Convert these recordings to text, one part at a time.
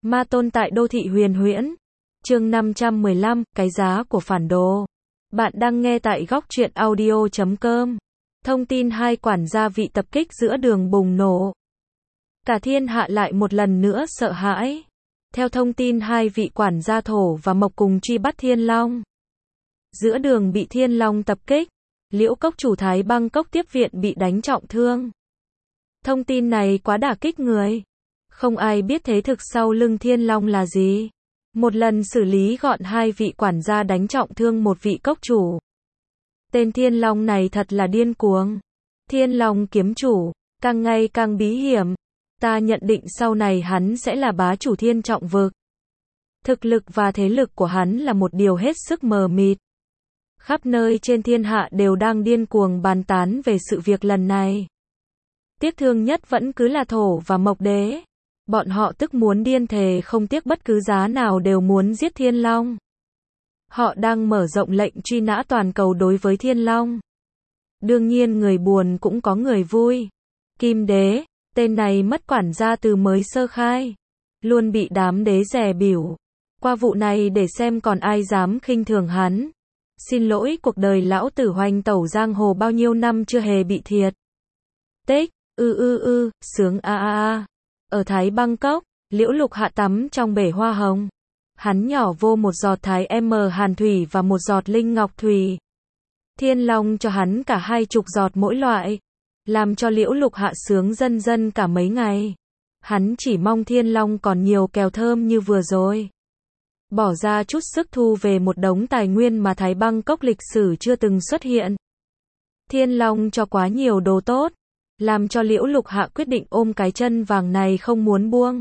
Ma tôn tại đô thị huyền huyễn. Chương 515, cái giá của phản đồ. Bạn đang nghe tại góc truyện audio.com. Thông tin hai quản gia vị tập kích giữa đường bùng nổ. Cả thiên hạ lại một lần nữa sợ hãi. Theo thông tin hai vị quản gia Thổ và Mộc cùng truy bắt Thiên Long. Giữa đường bị Thiên Long tập kích, Liễu Cốc chủ Thái Bangkok tiếp viện bị đánh trọng thương. Thông tin này quá đả kích người. Không ai biết thế thực sau lưng Thiên Long là gì. Một lần xử lý gọn hai vị quản gia đánh trọng thương một vị cốc chủ. Tên Thiên Long này thật là điên cuồng. Thiên Long kiếm chủ, càng ngày càng bí hiểm. Ta nhận định sau này hắn sẽ là bá chủ thiên trọng vực. Thực lực và thế lực của hắn là một điều hết sức mờ mịt. Khắp nơi trên thiên hạ đều đang điên cuồng bàn tán về sự việc lần này. Tiếc thương nhất vẫn cứ là Thổ và Mộc đế. Bọn họ tức muốn điên thề không tiếc bất cứ giá nào đều muốn giết Thiên Long. Họ đang mở rộng lệnh truy nã toàn cầu đối với Thiên Long. Đương nhiên người buồn cũng có người vui. Kim đế, tên này mất quản gia từ mới sơ khai. Luôn bị đám đế dè bỉu. Qua vụ này để xem còn ai dám khinh thường hắn. Xin lỗi, cuộc đời lão tử hoành tẩu giang hồ bao nhiêu năm chưa hề bị thiệt. Tích, sướng a. Ở Thái Bangkok, Liễu Lục Hạ tắm trong bể hoa hồng. Hắn nhỏ vô một giọt Thái hàn thủy và một giọt linh ngọc thủy. Thiên Long cho hắn cả 20 giọt mỗi loại. Làm cho Liễu Lục Hạ sướng dân dân cả mấy ngày. Hắn chỉ mong Thiên Long còn nhiều kèo thơm như vừa rồi. Bỏ ra chút sức thu về một đống tài nguyên mà Thái Bangkok lịch sử chưa từng xuất hiện. Thiên Long cho quá nhiều đồ tốt. Làm cho Liễu Lục Hạ quyết định ôm cái chân vàng này không muốn buông.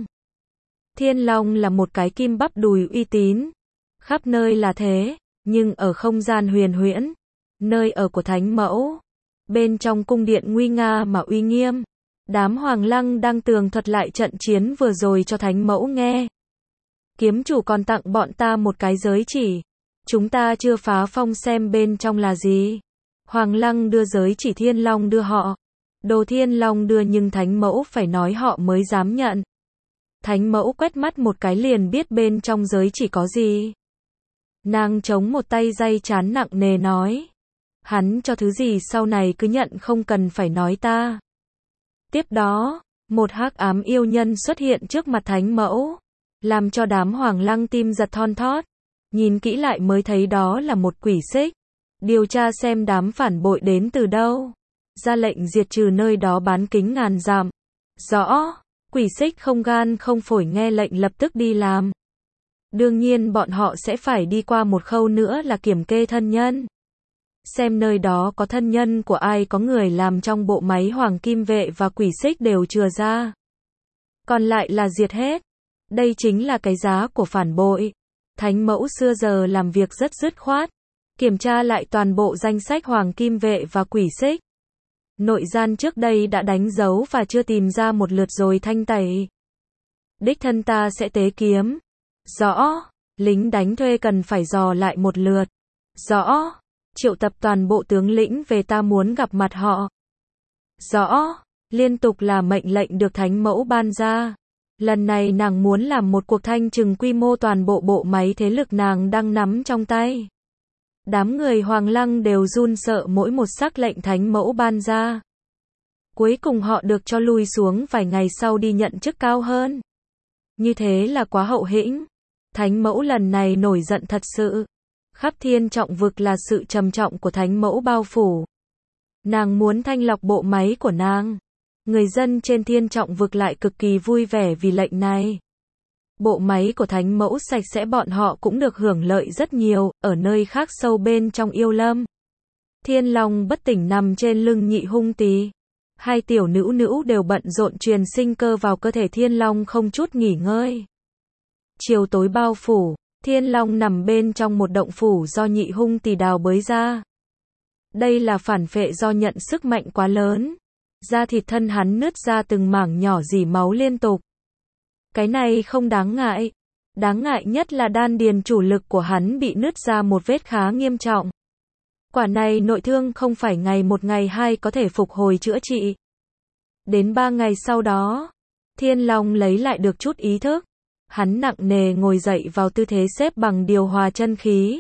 Thiên Long là một cái kim bắp đùi uy tín. Khắp nơi là thế, nhưng ở không gian huyền huyễn, nơi ở của Thánh Mẫu, bên trong cung điện nguy nga mà uy nghiêm, đám Hoàng Lăng đang tường thuật lại trận chiến vừa rồi cho Thánh Mẫu nghe. Kiếm chủ còn tặng bọn ta một cái giới chỉ. Chúng ta chưa phá phong xem bên trong là gì. Hoàng Lăng đưa giới chỉ, Thiên Long đưa họ. Đồ Thiên Long đưa nhưng Thánh Mẫu phải nói họ mới dám nhận. Thánh Mẫu quét mắt một cái liền biết bên trong giới chỉ có gì. Nàng chống một tay day chán nặng nề nói. Hắn cho thứ gì sau này cứ nhận không cần phải nói ta. Tiếp đó, một hắc ám yêu nhân xuất hiện trước mặt Thánh Mẫu. Làm cho đám Hoàng Lăng tim giật thon thót. Nhìn kỹ lại mới thấy đó là một quỷ xích. Điều tra xem đám phản bội đến từ đâu. Ra lệnh diệt trừ nơi đó bán kính ngàn dặm. Rõ, quỷ xích không gan không phổi nghe lệnh lập tức đi làm. Đương nhiên bọn họ sẽ phải đi qua một khâu nữa là kiểm kê thân nhân. Xem nơi đó có thân nhân của ai, có người làm trong bộ máy Hoàng Kim Vệ và quỷ xích đều chừa ra. Còn lại là diệt hết. Đây chính là cái giá của phản bội. Thánh Mẫu xưa giờ làm việc rất dứt khoát. Kiểm tra lại toàn bộ danh sách Hoàng Kim Vệ và quỷ xích. Nội gian trước đây đã đánh dấu và chưa tìm ra một lượt rồi thanh tẩy. Đích thân ta sẽ tế kiếm. Rõ. Lính đánh thuê cần phải dò lại một lượt. Rõ. Triệu tập toàn bộ tướng lĩnh về, ta muốn gặp mặt họ. Rõ. Liên tục là mệnh lệnh được Thánh Mẫu ban ra. Lần này nàng muốn làm một cuộc thanh trừng quy mô toàn bộ bộ máy thế lực nàng đang nắm trong tay. Đám người Hoàng Lăng đều run sợ mỗi một sắc lệnh Thánh Mẫu ban ra. Cuối cùng họ được cho lui xuống vài ngày sau đi nhận chức cao hơn. Như thế là quá hậu hĩnh. Thánh Mẫu lần này nổi giận thật sự. Khắp thiên trọng vực là sự trầm trọng của Thánh Mẫu bao phủ. Nàng muốn thanh lọc bộ máy của nàng. Người dân trên thiên trọng vực lại cực kỳ vui vẻ vì lệnh này. Bộ máy của Thánh Mẫu sạch sẽ, bọn họ cũng được hưởng lợi rất nhiều. Ở nơi khác sâu bên trong yêu lâm, Thiên Long bất tỉnh nằm trên lưng Nhị Hung Tỳ. Hai tiểu nữ đều bận rộn truyền sinh cơ vào cơ thể Thiên Long không chút nghỉ ngơi. Chiều tối bao phủ, Thiên Long nằm bên trong một động phủ do Nhị Hung Tỳ đào bới ra. Đây là phản phệ do nhận sức mạnh quá lớn. Da thịt thân hắn nứt ra từng mảng nhỏ rỉ máu liên tục. Cái này không đáng ngại. Đáng ngại nhất là đan điền chủ lực của hắn bị nứt ra một vết khá nghiêm trọng. Quả này nội thương không phải ngày một ngày hai có thể phục hồi chữa trị. Đến 3 ngày sau đó, Thiên Long lấy lại được chút ý thức. Hắn nặng nề ngồi dậy vào tư thế xếp bằng điều hòa chân khí.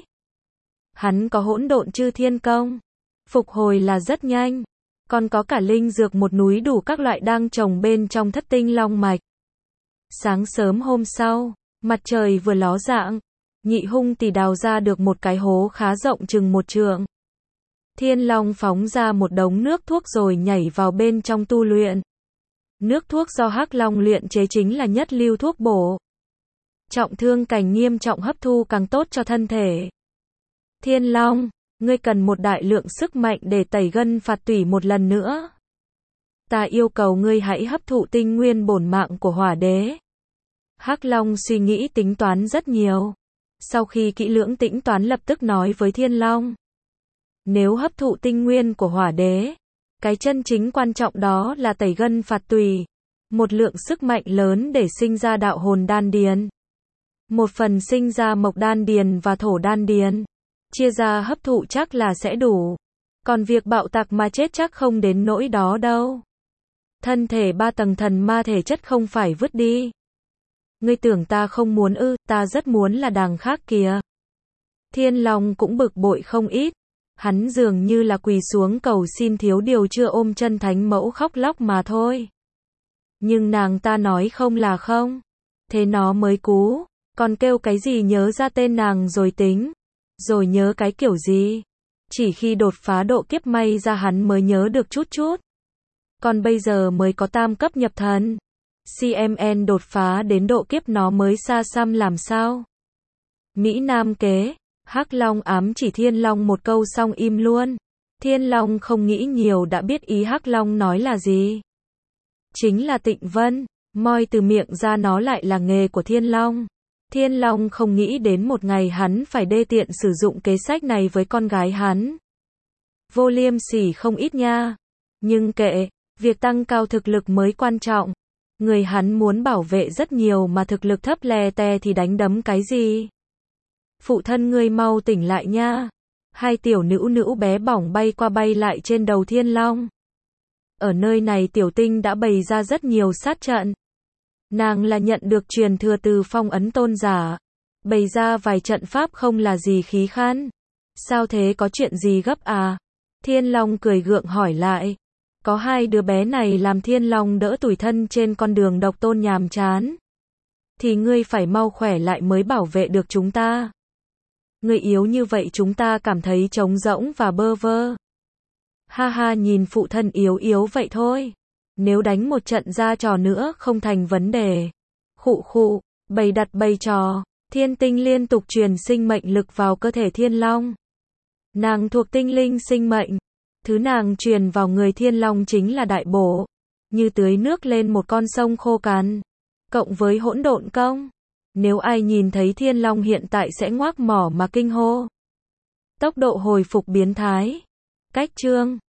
Hắn có hỗn độn chư thiên công. Phục hồi là rất nhanh. Còn có cả linh dược một núi đủ các loại đang trồng bên trong thất tinh long mạch. Sáng sớm hôm sau, mặt trời vừa ló dạng, Nhị Hung Tỳ đào ra được một cái hố khá rộng chừng 1 trượng. Thiên Long phóng ra một đống nước thuốc rồi nhảy vào bên trong tu luyện. Nước thuốc do Hắc Long luyện chế chính là nhất lưu thuốc bổ. Trọng thương cảnh nghiêm trọng hấp thu càng tốt cho thân thể. Thiên Long, ngươi cần một đại lượng sức mạnh để tẩy gân phạt tủy một lần nữa. Ta yêu cầu ngươi hãy hấp thụ tinh nguyên bổn mạng của Hỏa Đế. Hắc Long suy nghĩ tính toán rất nhiều. Sau khi kỹ lưỡng tính toán lập tức nói với Thiên Long. Nếu hấp thụ tinh nguyên của Hỏa Đế, cái chân chính quan trọng đó là tẩy gân phạt tủy. Một lượng sức mạnh lớn để sinh ra đạo hồn đan điền. Một phần sinh ra mộc đan điền và thổ đan điền. Chia ra hấp thụ chắc là sẽ đủ. Còn việc bạo tạc mà chết chắc không đến nỗi đó đâu. Thân thể 3 tầng thần ma thể chất không phải vứt đi. Ngươi tưởng ta không muốn ư, ta rất muốn là đằng khác kìa. Thiên Long cũng bực bội không ít. Hắn dường như là quỳ xuống cầu xin thiếu điều chưa ôm chân thánh mẫu khóc lóc mà thôi. Nhưng nàng ta nói không là không. Thế nó mới cú. Còn kêu cái gì nhớ ra tên nàng rồi tính. Rồi nhớ cái kiểu gì. Chỉ khi đột phá độ kiếp may ra hắn mới nhớ được chút chút. Còn bây giờ mới có tam cấp nhập thần. CMN đột phá đến độ kiếp nó mới xa xăm làm sao. Mỹ Nam kế. Hắc Long ám chỉ Thiên Long một câu xong im luôn. Thiên Long không nghĩ nhiều đã biết ý Hắc Long nói là gì. Chính là Tịnh Vân. Moi từ miệng ra nó lại là nghề của Thiên Long. Thiên Long không nghĩ đến một ngày hắn phải đê tiện sử dụng kế sách này với con gái hắn. Vô liêm sỉ không ít nha. Nhưng kệ, việc tăng cao thực lực mới quan trọng. Người hắn muốn bảo vệ rất nhiều mà thực lực thấp lè tè thì đánh đấm cái gì. Phụ thân ngươi mau tỉnh lại nha. Hai tiểu nữ bé bỏng bay qua bay lại trên đầu Thiên Long. Ở nơi này Tiểu Tinh đã bày ra rất nhiều sát trận. Nàng là nhận được truyền thừa từ Phong Ấn Tôn giả. Bày ra vài trận pháp không là gì khí khan. Sao thế, có chuyện gì gấp à? Thiên Long cười gượng hỏi lại. Có hai đứa bé này làm Thiên Long đỡ tủi thân trên con đường độc tôn nhàm chán. Thì ngươi phải mau khỏe lại mới bảo vệ được chúng ta. Ngươi yếu như vậy chúng ta cảm thấy trống rỗng và bơ vơ. Ha ha, nhìn phụ thân yếu vậy thôi. Nếu đánh một trận ra trò nữa không thành vấn đề. Khụ khụ, bày đặt bày trò. Thiên Tinh liên tục truyền sinh mệnh lực vào cơ thể Thiên Long. Nàng thuộc tinh linh sinh mệnh. Thứ nàng truyền vào người Thiên Long chính là đại bổ. Như tưới nước lên một con sông khô cằn. Cộng với hỗn độn công. Nếu ai nhìn thấy Thiên Long hiện tại sẽ ngoác mỏ mà kinh hô. Tốc độ hồi phục biến thái. Cách chương